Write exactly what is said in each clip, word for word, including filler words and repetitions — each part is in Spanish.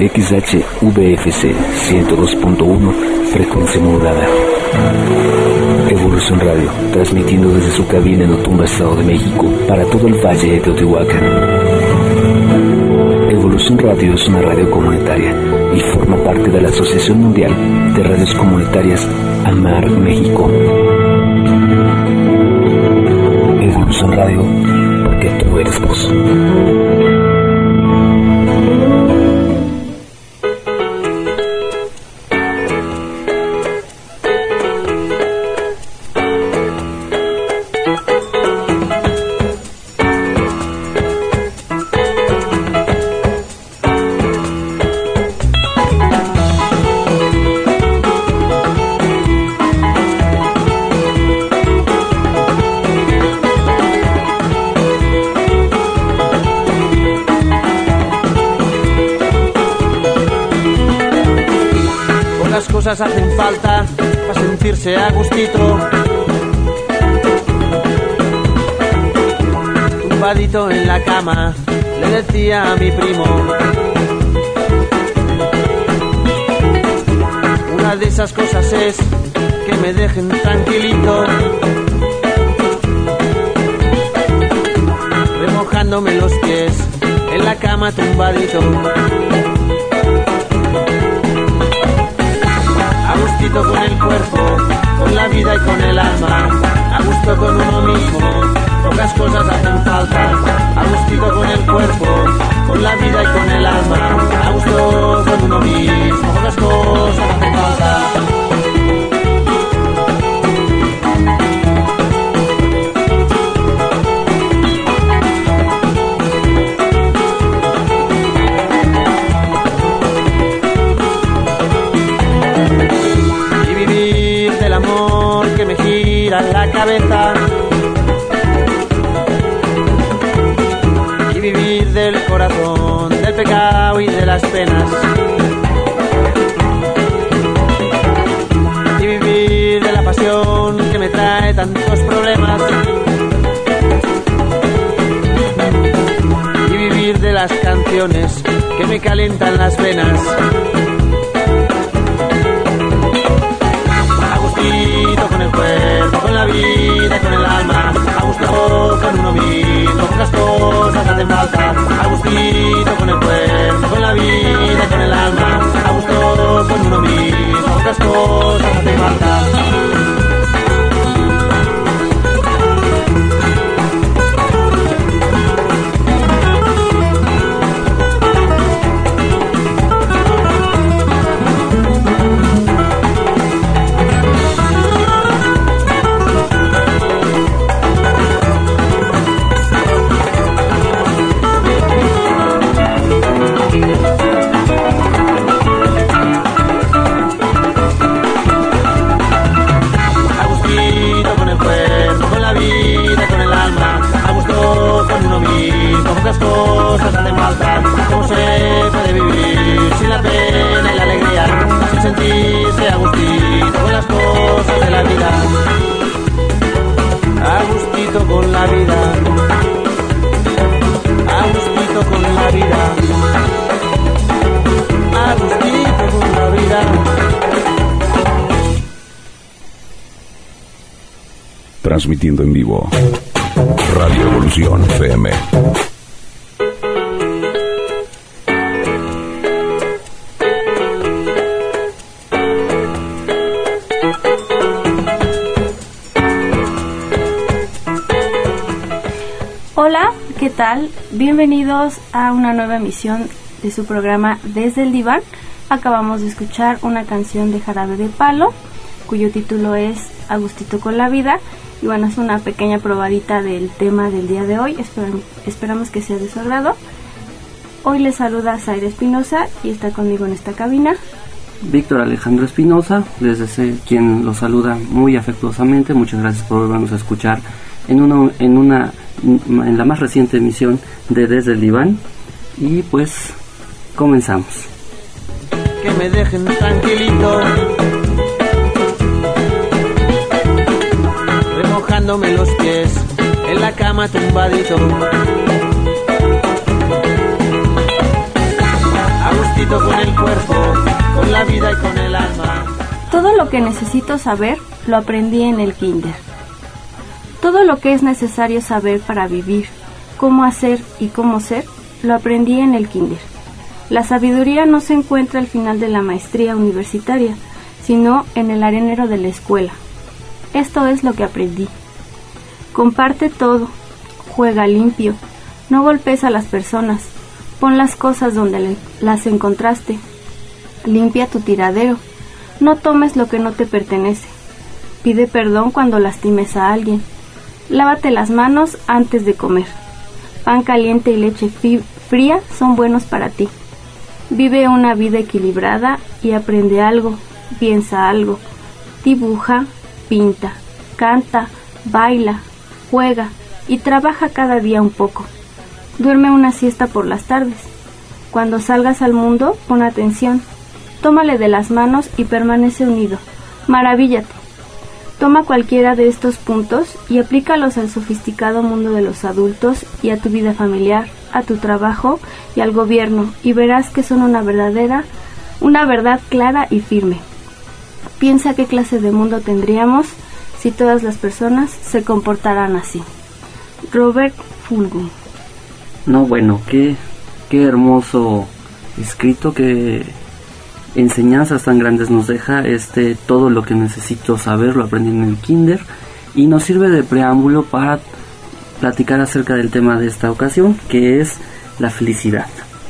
X H V F C ciento dos punto uno, frecuencia modulada. Evolución Radio, transmitiendo desde su cabina en Otumba, Estado de México, para todo el Valle de Teotihuacán. Evolución Radio es una radio comunitaria y forma parte de la Asociación Mundial de Radios Comunitarias AMAR México. Evolución Radio, porque tú eres voz. Hacen falta para sentirse a gustito. Tumbadito en la cama, le decía a mi primo. Una de esas cosas es que me dejen tranquilito, remojándome los pies en la cama tumbadito. A gustito con el cuerpo, con la vida y con el alma, a gusto con uno mismo, pocas cosas hacen falta. A gustito con el cuerpo, con la vida y con el alma, a gusto con uno mismo, pocas cosas hacen falta. La cabeza y vivir del corazón, del pecado y de las penas, y vivir de la pasión que me trae tantos problemas, y vivir de las canciones que me calientan las venas. Con el cuerpo, con la vida, con el alma, a gusto con uno mismo, pocas cosas hacen falta. A gustito con el cuerpo, con la vida, con el alma, a gusto con uno mismo, pocas cosas hacen falta. Pocas cosas hacen falta. ¿Cómo se puede vivir sin la pena y la alegría? Sin sentirse a gustito con las cosas de la vida. A gustito con la vida. A gustito con la vida. A gustito con la vida. Transmitiendo en vivo Radio Evolución F M. Hola, ¿qué tal? Bienvenidos a una nueva emisión de su programa Desde el Diván. Acabamos de escuchar una canción de Jarabe de Palo, cuyo título es A Gustito con la Vida. Y bueno, es una pequeña probadita del tema del día de hoy. Esperamos, esperamos que sea de su agrado. Hoy les saluda Zaira Espinosa y está conmigo en esta cabina Víctor Alejandro Espinosa, desde quien los saluda muy afectuosamente. Muchas gracias por volvernos a escuchar en una, en una en la más reciente emisión de Desde el Diván. Y pues comenzamos. Que me dejen tranquilito, remojándome los pies en la cama tumbadito. A gustito con que necesito saber lo aprendí en el kinder. Todo lo que es necesario saber para vivir, cómo hacer y cómo ser, lo aprendí en el kinder. La sabiduría no se encuentra al final de la maestría universitaria, sino en el arenero de la escuela. Esto es lo que aprendí. Comparte todo, juega limpio, no golpes a las personas, pon las cosas donde le, las encontraste, limpia tu tiradero, no tomes lo que no te pertenece, pide perdón cuando lastimes a alguien, lávate las manos antes de comer, pan caliente y leche fría son buenos para ti, vive una vida equilibrada y aprende algo, piensa algo, dibuja, pinta, canta, baila, juega y trabaja cada día un poco. Duerme una siesta por las tardes. Cuando salgas al mundo, pon atención. Tómale de las manos y permanece unido. Maravíllate. Toma cualquiera de estos puntos y aplícalos al sofisticado mundo de los adultos y a tu vida familiar, a tu trabajo y al gobierno, y verás que son una verdadera, una verdad clara y firme. Piensa qué clase de mundo tendríamos si todas las personas se comportaran así. Robert Fulghum. No, bueno, qué, qué hermoso escrito, qué enseñanzas tan grandes nos deja este todo lo que necesito saber, lo aprendí en el kinder, y nos sirve de preámbulo para platicar acerca del tema de esta ocasión, que es la felicidad.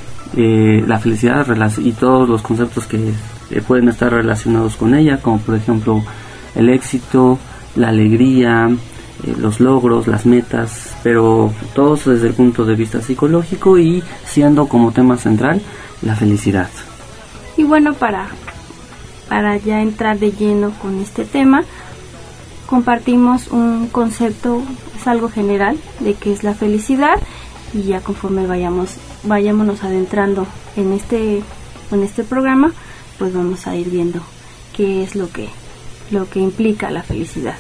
Eh, la felicidad y todos los conceptos que eh, pueden estar relacionados con ella, como por ejemplo el éxito, la alegría, eh, los logros, las metas, pero todos desde el punto de vista psicológico y siendo como tema central la felicidad. Y bueno, para, para ya entrar de lleno con este tema, compartimos un concepto, es algo general de qué es la felicidad, y ya conforme vayamos vayámonos adentrando en este en este programa, pues vamos a ir viendo qué es lo que lo que implica la felicidad.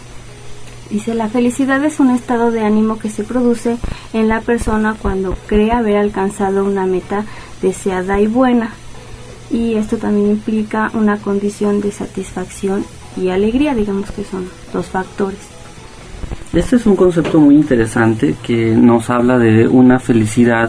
Dice: la felicidad es un estado de ánimo que se produce en la persona cuando cree haber alcanzado una meta deseada y buena, y esto también implica una condición de satisfacción y alegría, digamos que son dos factores. Este es un concepto muy interesante que nos habla de una felicidad,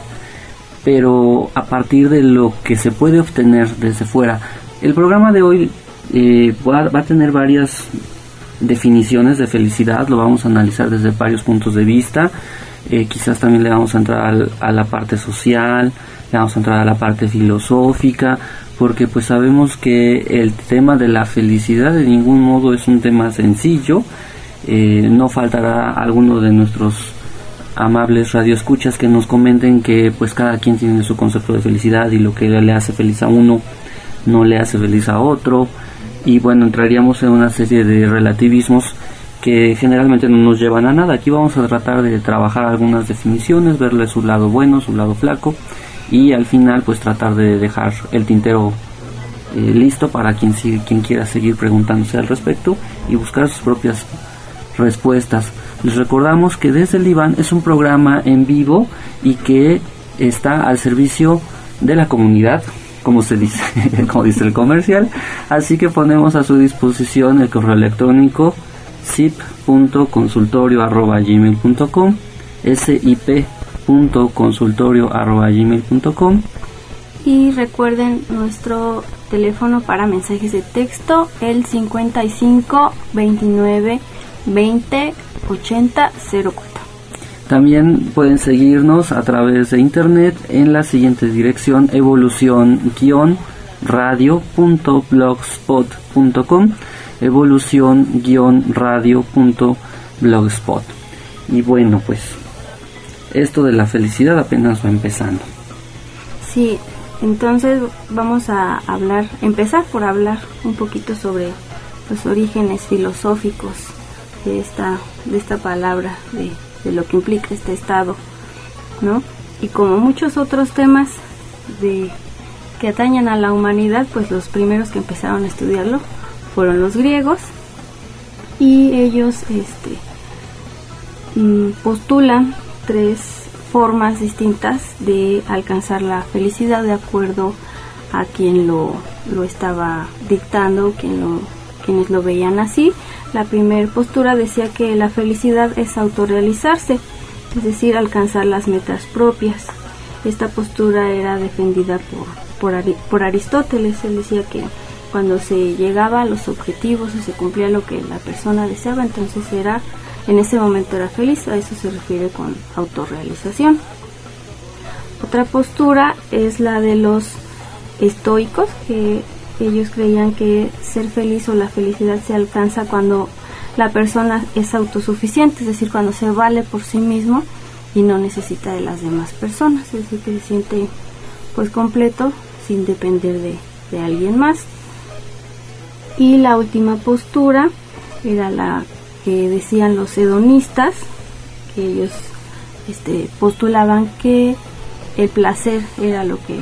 pero a partir de lo que se puede obtener desde fuera. El programa de hoy eh, va, va a tener varias definiciones de felicidad, lo vamos a analizar desde varios puntos de vista. Eh, quizás también le vamos a entrar al, a la parte social, le vamos a entrar a la parte filosófica, porque pues sabemos que el tema de la felicidad de ningún modo es un tema sencillo. Eh, no faltará alguno de nuestros amables radioescuchas que nos comenten que pues cada quien tiene su concepto de felicidad y lo que le hace feliz a uno no le hace feliz a otro, y bueno, entraríamos en una serie de relativismos que generalmente no nos llevan a nada. Aquí vamos a tratar de trabajar algunas definiciones, verle su lado bueno, su lado flaco, y al final pues tratar de dejar el tintero eh, listo para quien, quien quiera seguir preguntándose al respecto y buscar sus propias respuestas. Les recordamos que Desde el Diván es un programa en vivo y que está al servicio de la comunidad, como se dice, como dice el comercial, así que ponemos a su disposición el correo electrónico sip punto consultorio arroba gmail punto com, sip punto consultorio arroba gmail punto com, y recuerden nuestro teléfono para mensajes de texto, el cincuenta y cinco veintinueve veinte ochenta cero cuatro. También pueden seguirnos a través de internet en la siguiente dirección: evolución radio punto blogspot punto com, evolución radio punto blogspot. Y bueno, pues esto de la felicidad apenas va empezando. Sí, entonces vamos a hablar, empezar por hablar un poquito sobre los orígenes filosóficos de esta de esta palabra, de, de lo que implica este estado, ¿no? Y como muchos otros temas de que atañen a la humanidad, pues los primeros que empezaron a estudiarlo fueron los griegos, y ellos este postulan tres formas distintas de alcanzar la felicidad de acuerdo a quien lo, lo estaba dictando, quien lo, quienes lo veían así. La primera postura decía que la felicidad es autorrealizarse, es decir, alcanzar las metas propias. Esta postura era defendida por, por, Ari, por Aristóteles. Él decía que cuando se llegaba a los objetivos o se cumplía lo que la persona deseaba, entonces era, en ese momento era feliz. A eso se refiere con autorrealización. Otra postura es la de los estoicos, que ellos creían que ser feliz o la felicidad se alcanza cuando la persona es autosuficiente, es decir, cuando se vale por sí mismo y no necesita de las demás personas, es decir, que se siente pues completo sin depender de, de alguien más. Y la última postura era la que decían los hedonistas, que ellos este, postulaban que el placer era lo que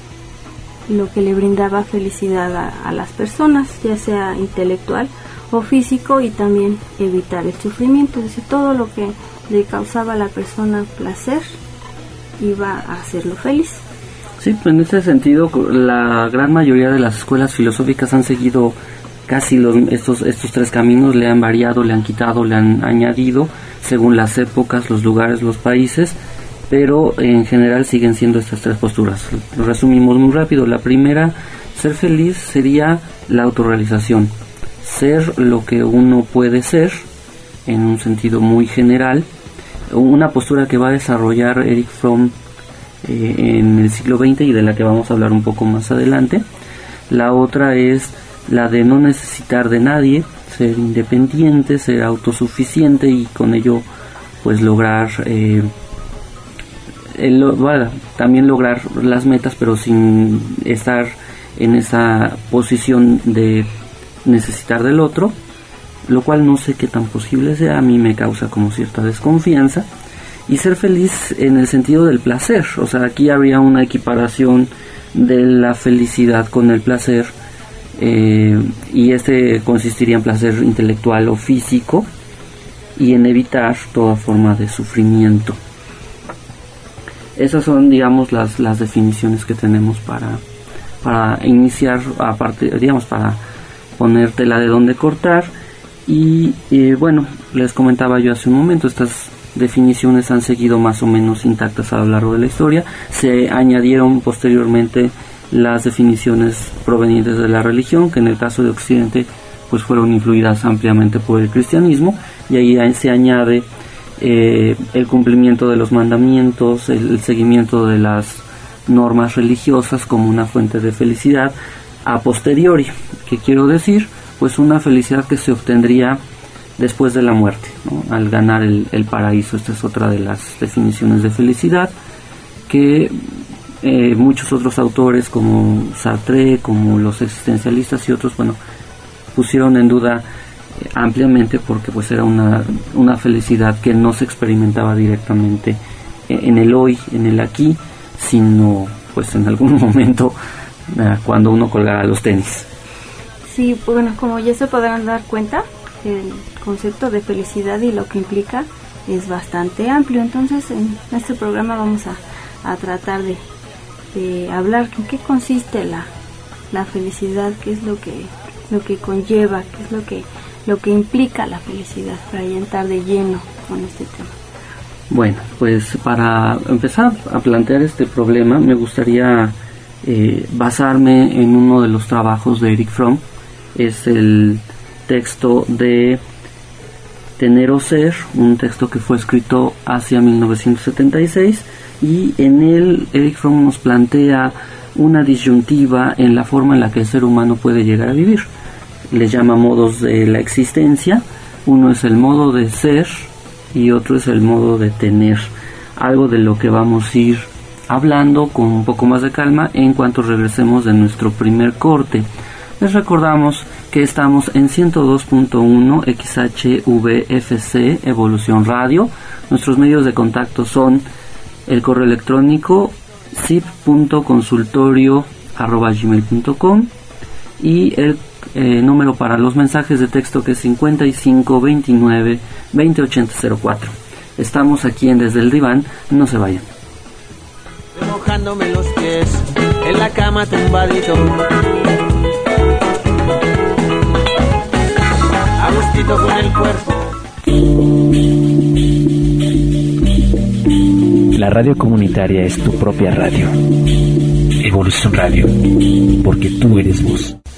lo que le brindaba felicidad a, a las personas, ya sea intelectual o físico, y también evitar el sufrimiento, es decir, todo lo que le causaba a la persona placer iba a hacerlo feliz. Sí, pues en ese sentido la gran mayoría de las escuelas filosóficas han seguido casi los, estos, estos tres caminos, le han variado, le han quitado, le han añadido según las épocas, los lugares, los países, pero en general siguen siendo estas tres posturas. Lo resumimos muy rápido. La primera, ser feliz, sería la autorrealización, ser lo que uno puede ser en un sentido muy general, una postura que va a desarrollar Erich Fromm eh, en el siglo veinte y de la que vamos a hablar un poco más adelante. La otra es la de no necesitar de nadie, ser independiente, ser autosuficiente y con ello pues lograr eh, el, bueno, también lograr las metas, pero sin estar en esa posición de necesitar del otro, lo cual no sé qué tan posible sea. A mí me causa como cierta desconfianza. Y ser feliz en el sentido del placer, o sea, aquí habría una equiparación de la felicidad con el placer, eh, y este consistiría en placer intelectual o físico y en evitar toda forma de sufrimiento. Esas son, digamos, las, las definiciones que tenemos para, para iniciar, aparte, digamos, para poner tela de dónde cortar. Y eh, bueno, les comentaba yo hace un momento, estas definiciones han seguido más o menos intactas a lo largo de la historia. Se añadieron posteriormente las definiciones provenientes de la religión, que en el caso de Occidente pues fueron influidas ampliamente por el cristianismo, y ahí se añade eh, el cumplimiento de los mandamientos, el, el seguimiento de las normas religiosas como una fuente de felicidad a posteriori. ¿Qué quiero decir? Pues una felicidad que se obtendría después de la muerte, ¿no? Al ganar el, el paraíso. Esta es otra de las definiciones de felicidad que eh, muchos otros autores como Sartre, como los existencialistas y otros, bueno, pusieron en duda eh, ampliamente, porque pues era una, una felicidad que no se experimentaba directamente en el hoy, en el aquí, sino pues en algún momento eh, cuando uno colgara los tenis. Sí, bueno, como ya se podrán dar cuenta, el concepto de felicidad y lo que implica es bastante amplio. Entonces en este programa vamos a, a tratar de, de hablar en qué consiste la, la felicidad, qué es lo que lo que conlleva, qué es lo que lo que implica la felicidad, para ya entrar de lleno con este tema. Bueno, pues para empezar a plantear este problema me gustaría eh, basarme en uno de los trabajos de Erich Fromm. Es el texto de Tener o Ser, un texto que fue escrito hacia mil novecientos setenta y seis, y en él Erich Fromm nos plantea una disyuntiva en la forma en la que el ser humano puede llegar a vivir. Le llama modos de la existencia. Uno es el modo de ser y otro es el modo de tener, algo de lo que vamos a ir hablando con un poco más de calma en cuanto regresemos de nuestro primer corte. Les recordamos que estamos en ciento dos punto uno X H V F C Evolución Radio. Nuestros medios de contacto son el correo electrónico zip punto consultorio arroba gmail punto com y el eh, número para los mensajes de texto, que es cincuenta y cinco veintinueve veinte ochenta cero cuatro. Estamos aquí en Desde el Diván, no se vayan. Mojándome los pies en la cama tumbadito. La radio comunitaria es tu propia radio. Evolución Radio, porque tú eres vos.